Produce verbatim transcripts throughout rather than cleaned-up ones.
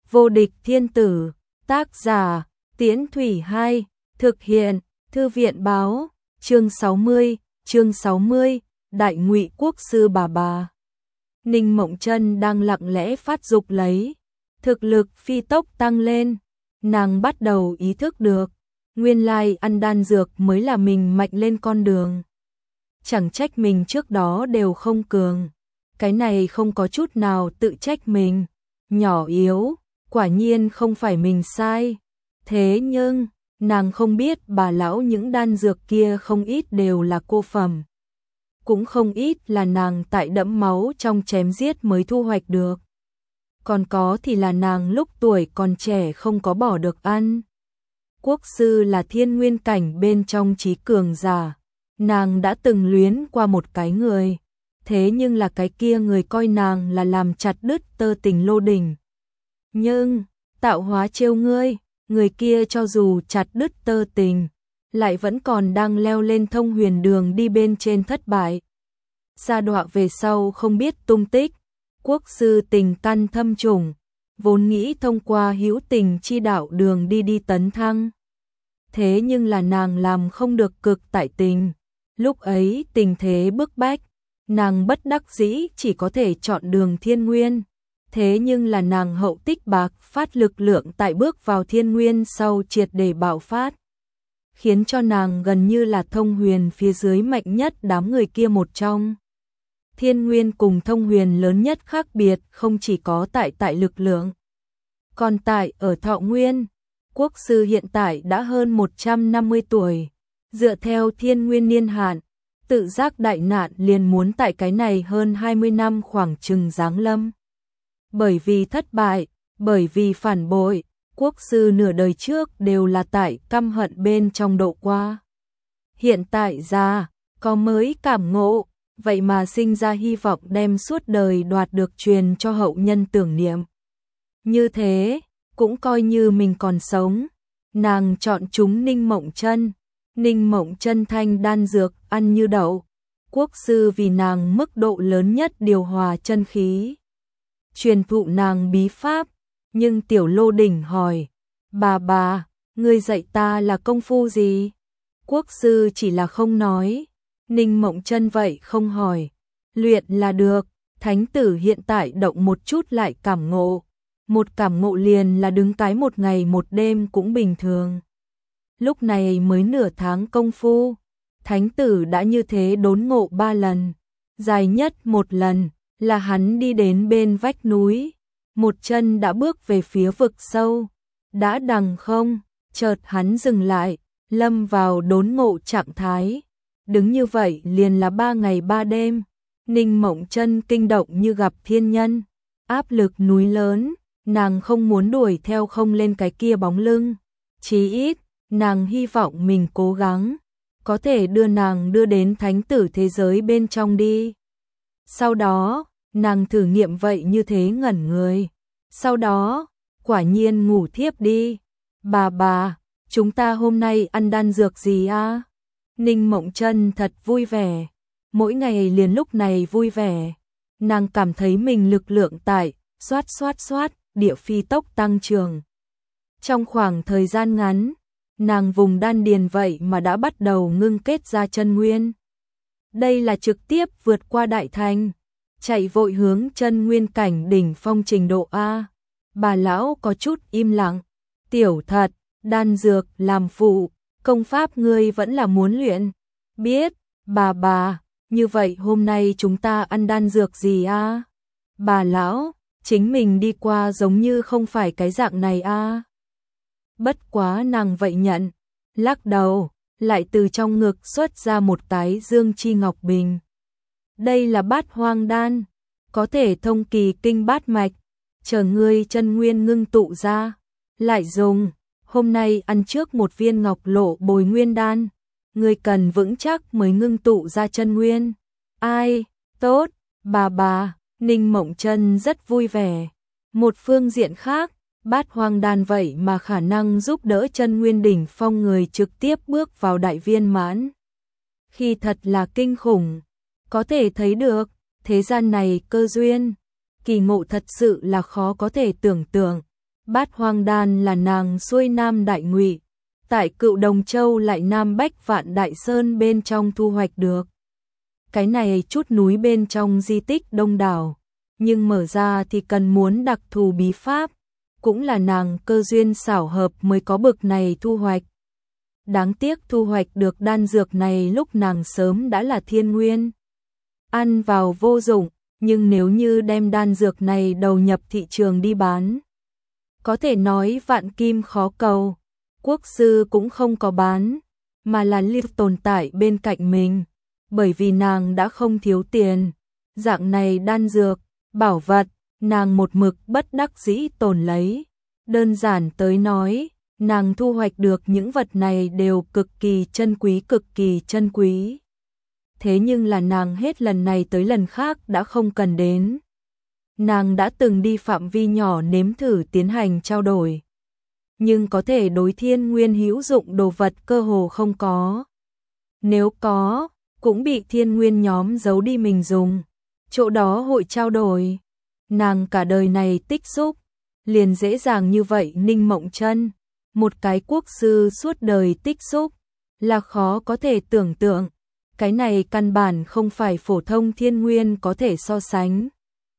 Vô địch thiên tử, tác giả, Tiễn Thủy hai, thực hiện, Thư viện báo, chương sáu mươi, chương sáu mươi, Đại Ngụy Quốc sư bà bà. Ninh Mộng Chân đang lặng lẽ phát dục lấy, thực lực phi tốc tăng lên, nàng bắt đầu ý thức được, nguyên lai ăn đan dược mới là mình mạnh lên con đường. Chẳng trách mình trước đó đều không cường, cái này không có chút nào tự trách mình, nhỏ yếu, quả nhiên không phải mình sai. Thế nhưng, nàng không biết bà lão những đan dược kia không ít đều là cô phẩm. Cũng không ít là nàng tại đẫm máu trong chém giết mới thu hoạch được. Còn có thì là nàng lúc tuổi còn trẻ không có bỏ được ăn. Quốc sư là thiên nguyên cảnh bên trong trí cường giả. Nàng đã từng luyến qua một cái người. Thế nhưng là cái kia người coi nàng là làm chặt đứt tơ tình Lô Đình. Nhưng, tạo hóa trêu ngươi, người kia cho dù chặt đứt tơ tình, lại vẫn còn đang leo lên thông huyền đường đi bên trên thất bại. Sa đọa về sau không biết tung tích, quốc sư tình căn thâm trùng, vốn nghĩ thông qua hữu tình chi đạo đường đi đi tấn thăng. Thế nhưng là nàng làm không được cực tại tình, lúc ấy tình thế bức bách, nàng bất đắc dĩ chỉ có thể chọn đường thiên nguyên. Thế nhưng là nàng hậu tích bạc phát lực lượng tại bước vào thiên nguyên sau triệt để bạo phát, khiến cho nàng gần như là thông huyền phía dưới mạnh nhất đám người kia một trong. Thiên nguyên cùng thông huyền lớn nhất khác biệt không chỉ có tại tại lực lượng, còn tại ở thọ nguyên. Quốc sư hiện tại đã hơn một trăm năm mươi tuổi, dựa theo thiên nguyên niên hạn, tự giác đại nạn liền muốn tại cái này hơn hai mươi năm khoảng chừng giáng lâm. Bởi vì thất bại, bởi vì phản bội, quốc sư nửa đời trước đều là tại căm hận bên trong độ qua. Hiện tại ra, có mới cảm ngộ, vậy mà sinh ra hy vọng đem suốt đời đoạt được truyền cho hậu nhân tưởng niệm. Như thế, cũng coi như mình còn sống. Nàng chọn chúng Ninh Mộng Chân, Ninh Mộng Chân thanh đan dược ăn như đậu. Quốc sư vì nàng mức độ lớn nhất điều hòa chân khí, truyền thụ nàng bí pháp. Nhưng tiểu Lô Đình hỏi, bà bà, ngươi dạy ta là công phu gì? Quốc sư chỉ là không nói. Ninh Mộng Chân vậy không hỏi, luyện là được. Thánh tử hiện tại động một chút lại cảm ngộ, một cảm ngộ liền là đứng cái một ngày một đêm cũng bình thường. Lúc này mới nửa tháng công phu, thánh tử đã như thế đốn ngộ ba lần. Dài nhất một lần là hắn đi đến bên vách núi, một chân đã bước về phía vực sâu, đã đằng không, chợt hắn dừng lại, lâm vào đốn ngộ trạng thái. Đứng như vậy liền là ba ngày ba đêm. Ninh Mộng Chân kinh động như gặp thiên nhân, áp lực núi lớn, nàng không muốn đuổi theo không lên cái kia bóng lưng. Chí ít, nàng hy vọng mình cố gắng, có thể đưa nàng đưa đến thánh tử thế giới bên trong đi. Sau đó, nàng thử nghiệm vậy như thế ngẩn người. Sau đó, quả nhiên ngủ thiếp đi. Bà bà, chúng ta hôm nay ăn đan dược gì a? Ninh Mộng Chân thật vui vẻ. Mỗi ngày liền lúc này vui vẻ. Nàng cảm thấy mình lực lượng tại, xoát xoát xoát, địa phi tốc tăng trưởng. Trong khoảng thời gian ngắn, nàng vùng đan điền vậy mà đã bắt đầu ngưng kết ra chân nguyên. Đây là trực tiếp vượt qua đại thành, chạy vội hướng chân nguyên cảnh đỉnh phong trình độ A. Bà lão có chút im lặng. Tiểu thật, đan dược làm phụ, công pháp ngươi vẫn là muốn luyện. Biết, bà bà, như vậy hôm nay chúng ta ăn đan dược gì a? Bà lão, chính mình đi qua giống như không phải cái dạng này a. Bất quá nàng vậy nhận, lắc đầu, lại từ trong ngực xuất ra một cái dương chi ngọc bình. Đây là bát hoang đan, có thể thông kỳ kinh bát mạch, chờ ngươi chân nguyên ngưng tụ ra, lại dùng. Hôm nay ăn trước một viên ngọc lộ bồi nguyên đan, ngươi cần vững chắc mới ngưng tụ ra chân nguyên. Ai, tốt, bà bà, Ninh Mộng Chân rất vui vẻ. Một phương diện khác, bát hoang đan vậy mà khả năng giúp đỡ chân nguyên đỉnh phong người trực tiếp bước vào đại viên mãn. Khi thật là kinh khủng, có thể thấy được, thế gian này cơ duyên, kỳ ngộ thật sự là khó có thể tưởng tượng. Bát Hoang Đan là nàng xuôi Nam Đại Ngụy, tại Cựu Đồng Châu lại Nam Bách Vạn Đại Sơn bên trong thu hoạch được. Cái này chút núi bên trong di tích đông đảo, nhưng mở ra thì cần muốn đặc thù bí pháp, cũng là nàng cơ duyên xảo hợp mới có bực này thu hoạch. Đáng tiếc thu hoạch được đan dược này lúc nàng sớm đã là thiên nguyên. Ăn vào vô dụng, nhưng nếu như đem đan dược này đầu nhập thị trường đi bán, có thể nói vạn kim khó cầu, quốc sư cũng không có bán, mà là liệt tồn tại bên cạnh mình, bởi vì nàng đã không thiếu tiền. Dạng này đan dược, bảo vật, nàng một mực bất đắc dĩ tồn lấy. Đơn giản tới nói, nàng thu hoạch được những vật này đều cực kỳ chân quý cực kỳ chân quý. Thế nhưng là nàng hết lần này tới lần khác đã không cần đến. Nàng đã từng đi phạm vi nhỏ nếm thử tiến hành trao đổi, nhưng có thể đối thiên nguyên hữu dụng đồ vật cơ hồ không có. Nếu có, cũng bị thiên nguyên nhóm giấu đi mình dùng. Chỗ đó hội trao đổi. Nàng cả đời này tích xúc, liền dễ dàng như vậy. Ninh Mộng Chân, một cái quốc sư suốt đời tích xúc, là khó có thể tưởng tượng. Cái này căn bản không phải phổ thông thiên nguyên có thể so sánh.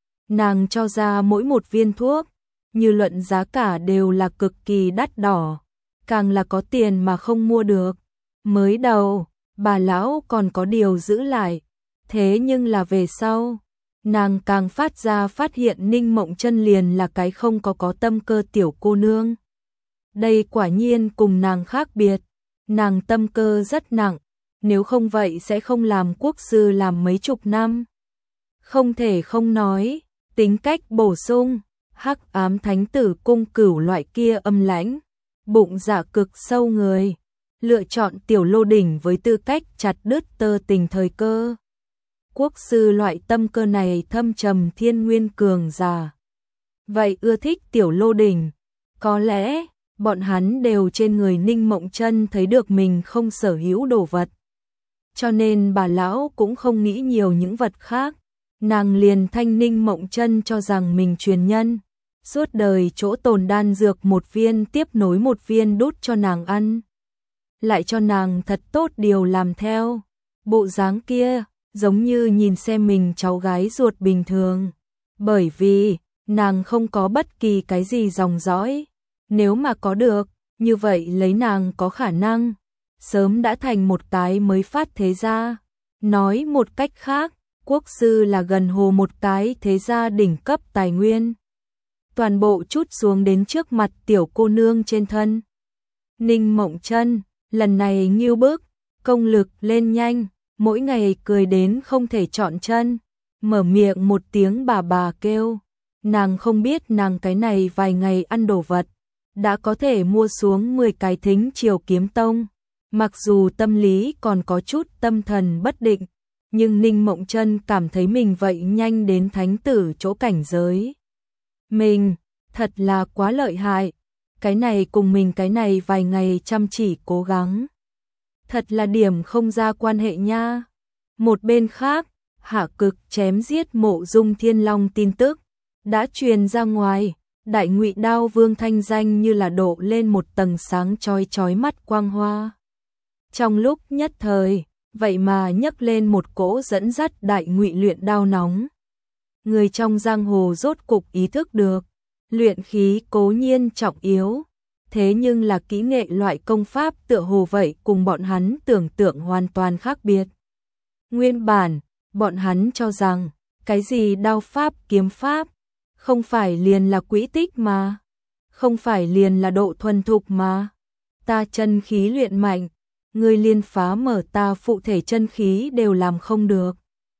Nàng cho ra mỗi một viên thuốc, như luận giá cả đều là cực kỳ đắt đỏ, càng là có tiền mà không mua được. Mới đầu, bà lão còn có điều giữ lại, thế nhưng là về sau, nàng càng phát ra phát hiện Ninh Mộng Chân liền là cái không có có tâm cơ tiểu cô nương. Đây quả nhiên cùng nàng khác biệt, nàng tâm cơ rất nặng, nếu không vậy sẽ không làm quốc sư làm mấy chục năm. Không thể không nói, tính cách bổ sung, hắc ám thánh tử cung cửu loại kia âm lãnh, bụng dạ cực sâu người, lựa chọn tiểu lô đỉnh với tư cách chặt đứt tơ tình thời cơ. Quốc sư loại tâm cơ này thâm trầm thiên nguyên cường giả, vậy ưa thích tiểu lô đỉnh, có lẽ bọn hắn đều trên người Ninh Mộng Chân thấy được mình không sở hữu đồ vật. Cho nên bà lão cũng không nghĩ nhiều những vật khác, nàng liền thanh Ninh Mộng Chân cho rằng mình truyền nhân, suốt đời chỗ tồn đan dược một viên tiếp nối một viên đút cho nàng ăn, lại cho nàng thật tốt điều làm theo. Bộ dáng kia giống như nhìn xem mình cháu gái ruột bình thường, bởi vì nàng không có bất kỳ cái gì dòng dõi, nếu mà có được, như vậy lấy nàng có khả năng sớm đã thành một cái mới phát thế gia. Nói một cách khác, quốc sư là gần hồ một cái thế gia đỉnh cấp tài nguyên, toàn bộ chút xuống đến trước mặt tiểu cô nương trên thân. Ninh Mộng Chân lần này nghiêu bức, công lực lên nhanh, mỗi ngày cười đến không thể chọn chân, mở miệng một tiếng bà bà kêu. Nàng không biết nàng cái này vài ngày ăn đồ vật, đã có thể mua xuống mười cái Thính Triều Kiếm Tông. Mặc dù tâm lý còn có chút tâm thần bất định, nhưng Ninh Mộng Chân cảm thấy mình vậy nhanh đến thánh tử chỗ cảnh giới. Mình, thật là quá lợi hại, cái này cùng mình cái này vài ngày chăm chỉ cố gắng. Thật là điểm không ra quan hệ nha. Một bên khác, Hạ Cực chém giết Mộ Dung Thiên Long tin tức đã truyền ra ngoài, Đại Ngụy Đao Vương thanh danh như là độ lên một tầng sáng chói chói mắt quang hoa. Trong lúc nhất thời, vậy mà nhấc lên một cỗ dẫn dắt Đại Ngụy luyện đao nóng. Người trong giang hồ rốt cục ý thức được, luyện khí cố nhiên trọng yếu, thế nhưng là kỹ nghệ loại công pháp tựa hồ vậy cùng bọn hắn tưởng tượng hoàn toàn khác biệt. Nguyên bản, bọn hắn cho rằng, cái gì đao pháp kiếm pháp, không phải liền là quỹ tích mà, không phải liền là độ thuần thục mà. Ta chân khí luyện mạnh, người liên phá mở ta phụ thể chân khí đều làm không được.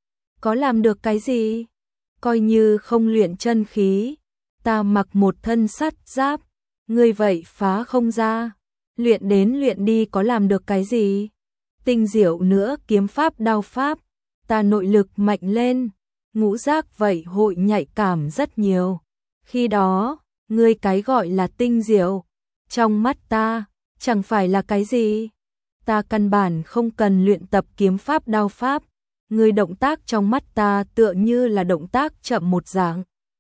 Có làm được cái gì? Coi như không luyện chân khí, ta mặc một thân sắt giáp, ngươi vậy phá không ra. Luyện đến luyện đi có làm được cái gì? Tinh diệu nữa kiếm pháp đao pháp, ta nội lực mạnh lên, ngũ giác vậy hội nhạy cảm rất nhiều. Khi đó, ngươi cái gọi là tinh diệu, trong mắt ta, chẳng phải là cái gì. Ta căn bản không cần luyện tập kiếm pháp đao pháp, ngươi động tác trong mắt ta tựa như là động tác chậm một dạng.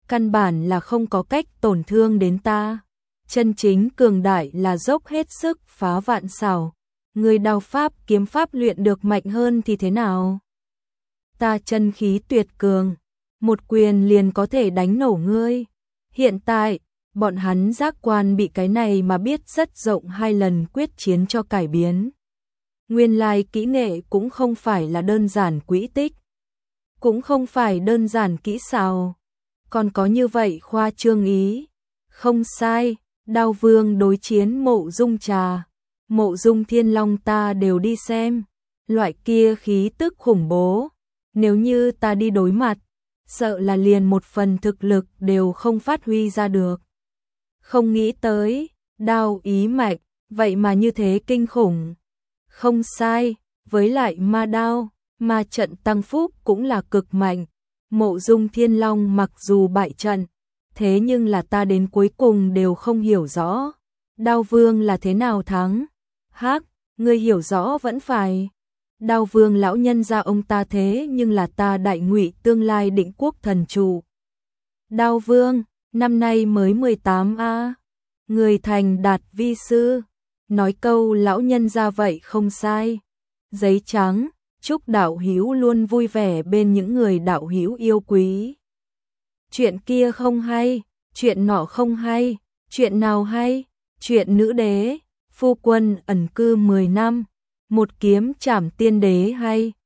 căn bản là không có cách tổn thương đến ta. Chân chính cường đại là dốc hết sức phá vạn xảo. Người đao pháp kiếm pháp luyện được mạnh hơn thì thế nào? Ta chân khí tuyệt cường, một quyền liền có thể đánh nổ ngươi. Hiện tại, bọn hắn giác quan bị cái này mà biết rất rộng hai lần quyết chiến cho cải biến. Nguyên lai kỹ nghệ cũng không phải là đơn giản quỹ tích, cũng không phải đơn giản kỹ xảo, còn có như vậy khoa trương ý. Không sai, Đao Vương đối chiến Mộ Dung Trà, Mộ Dung Thiên Long ta đều đi xem, loại kia khí tức khủng bố, nếu như ta đi đối mặt, sợ là liền một phần thực lực đều không phát huy ra được. Không nghĩ tới, đao ý mạch, vậy mà như thế kinh khủng. Không sai, với lại ma đao, ma trận tăng phúc cũng là cực mạnh. Mộ Dung Thiên Long mặc dù bại trận, thế nhưng là ta đến cuối cùng đều không hiểu rõ. Đao Vương là thế nào thắng? Hắc, ngươi hiểu rõ vẫn phải. Đao Vương lão nhân gia ông ta thế nhưng là ta Đại Ngụy tương lai định quốc thần chủ. Đao Vương, năm nay mới mười tám a, người thành đạt vi sư. Nói câu lão nhân gia vậy không sai. Giấy trắng, chúc đạo hữu luôn vui vẻ bên những người đạo hữu yêu quý. Chuyện kia không hay, chuyện nọ không hay, chuyện nào hay? Chuyện nữ đế, phu quân ẩn cư mười năm, một kiếm trảm tiên đế hay.